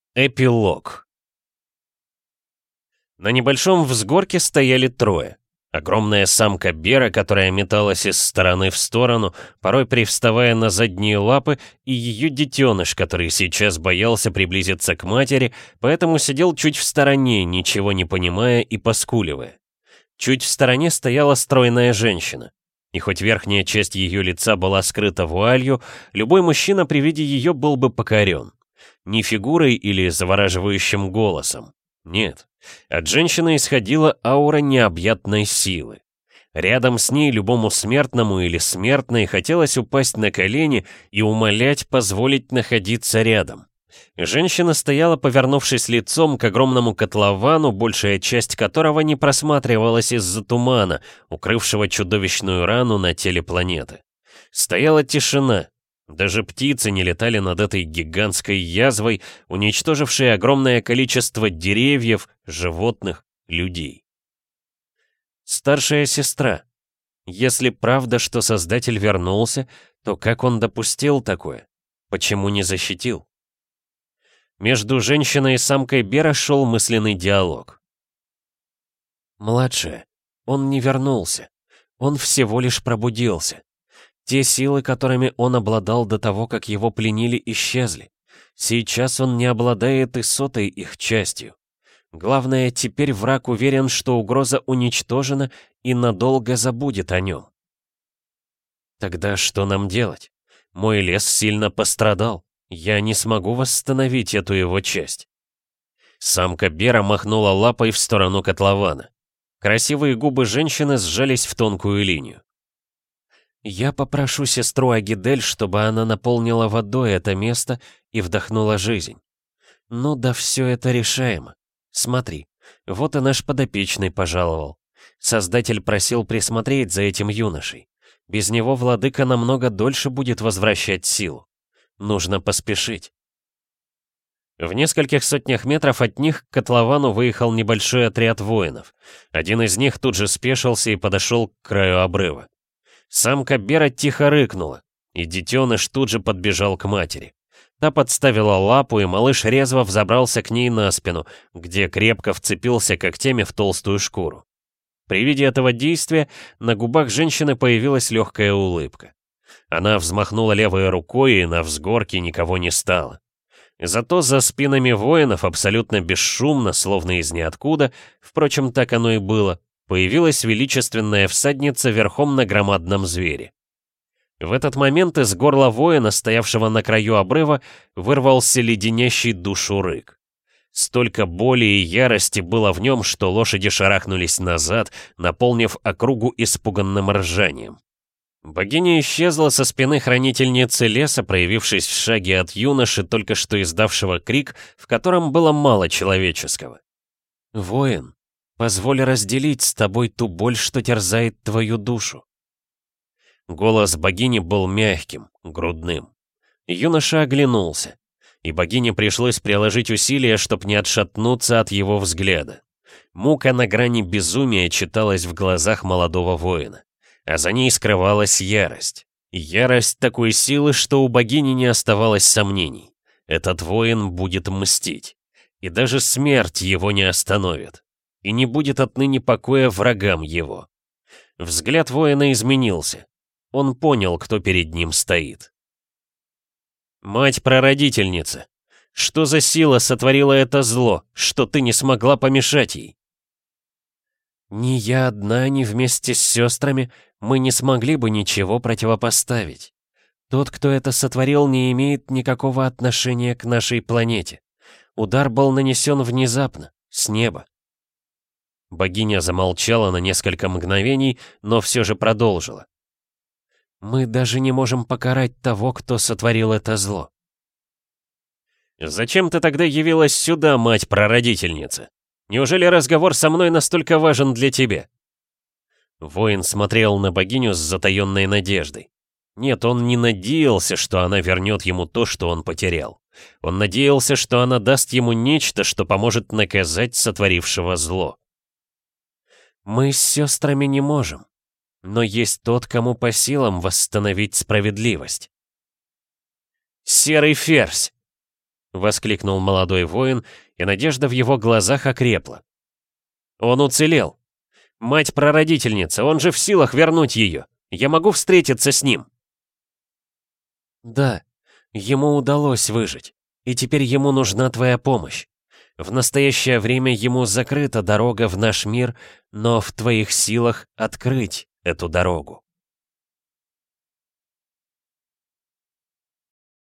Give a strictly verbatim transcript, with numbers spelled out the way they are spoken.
Эпилог. На небольшом взгорке стояли трое. Огромная самка Бера, которая металась из стороны в сторону, порой привставая на задние лапы, и ее детеныш, который сейчас боялся приблизиться к матери, поэтому сидел чуть в стороне, ничего не понимая и поскуливая. Чуть в стороне стояла стройная женщина. И хоть верхняя часть ее лица была скрыта вуалью, любой мужчина при виде ее был бы покорен. Не фигурой или завораживающим голосом. Нет, от женщины исходила аура необъятной силы. Рядом с ней любому смертному или смертной хотелось упасть на колени и умолять позволить находиться рядом. Женщина стояла, повернувшись лицом к огромному котловану, большая часть которого не просматривалась из-за тумана, укрывшего чудовищную рану на теле планеты. Стояла тишина. Даже птицы не летали над этой гигантской язвой, уничтожившей огромное количество деревьев, животных, людей. Старшая сестра. Если правда, что Создатель вернулся, то как он допустил такое? Почему не защитил? Между женщиной и самкой Бера шел мысленный диалог. Младшая. Он не вернулся. Он всего лишь пробудился. Те силы, которыми он обладал до того, как его пленили, исчезли. Сейчас он не обладает и сотой их частью. Главное, теперь враг уверен, что угроза уничтожена и надолго забудет о нем. Тогда что нам делать? Мой лес сильно пострадал. Я не смогу восстановить эту его часть. Самка Бера махнула лапой в сторону котлована. Красивые губы женщины сжались в тонкую линию. Я попрошу сестру Агидель, чтобы она наполнила водой это место и вдохнула жизнь. Ну да все это решаемо. Смотри, вот и наш подопечный пожаловал. Создатель просил присмотреть за этим юношей. Без него владыка намного дольше будет возвращать силу. Нужно поспешить. В нескольких сотнях метров от них к котловану выехал небольшой отряд воинов. Один из них тут же спешился и подошел к краю обрыва. Самка Бера тихо рыкнула, и детеныш тут же подбежал к матери. Та подставила лапу, и малыш резво взобрался к ней на спину, где крепко вцепился когтями в толстую шкуру. При виде этого действия на губах женщины появилась легкая улыбка. Она взмахнула левой рукой, и на взгорке никого не стало. Зато за спинами воинов абсолютно бесшумно, словно из ниоткуда, впрочем, так оно и было, появилась величественная всадница верхом на громадном звере. В этот момент из горла воина, стоявшего на краю обрыва, вырвался леденящий душу рык. Столько боли и ярости было в нем, что лошади шарахнулись назад, наполнив округу испуганным ржанием. Богиня исчезла со спины хранительницы леса, проявившись в шаге от юноши, только что издавшего крик, в котором было мало человеческого. «Воин, позволь разделить с тобой ту боль, что терзает твою душу». Голос богини был мягким, грудным. Юноша оглянулся, и богине пришлось приложить усилия, чтобы не отшатнуться от его взгляда. Мука на грани безумия читалась в глазах молодого воина, а за ней скрывалась ярость. Ярость такой силы, что у богини не оставалось сомнений. Этот воин будет мстить, и даже смерть его не остановит. И не будет отныне покоя врагам его. Взгляд воина изменился. Он понял, кто перед ним стоит. «Мать-прародительница, что за сила сотворила это зло, что ты не смогла помешать ей?» «Ни я одна, ни вместе с сестрами мы не смогли бы ничего противопоставить. Тот, кто это сотворил, не имеет никакого отношения к нашей планете. Удар был нанесен внезапно, с неба». Богиня замолчала на несколько мгновений, но все же продолжила. «Мы даже не можем покарать того, кто сотворил это зло». «Зачем ты тогда явилась сюда, мать-прародительница? Неужели разговор со мной настолько важен для тебя?» Воин смотрел на богиню с затаенной надеждой. Нет, он не надеялся, что она вернет ему то, что он потерял. Он надеялся, что она даст ему нечто, что поможет наказать сотворившего зло. «Мы с сестрами не можем, но есть тот, кому по силам восстановить справедливость». «Серый ферзь!» — воскликнул молодой воин, и надежда в его глазах окрепла. «Он уцелел! Мать-прародительница, он же в силах вернуть ее! Я могу встретиться с ним!» «Да, ему удалось выжить, и теперь ему нужна твоя помощь. В настоящее время ему закрыта дорога в наш мир, но в твоих силах открыть эту дорогу».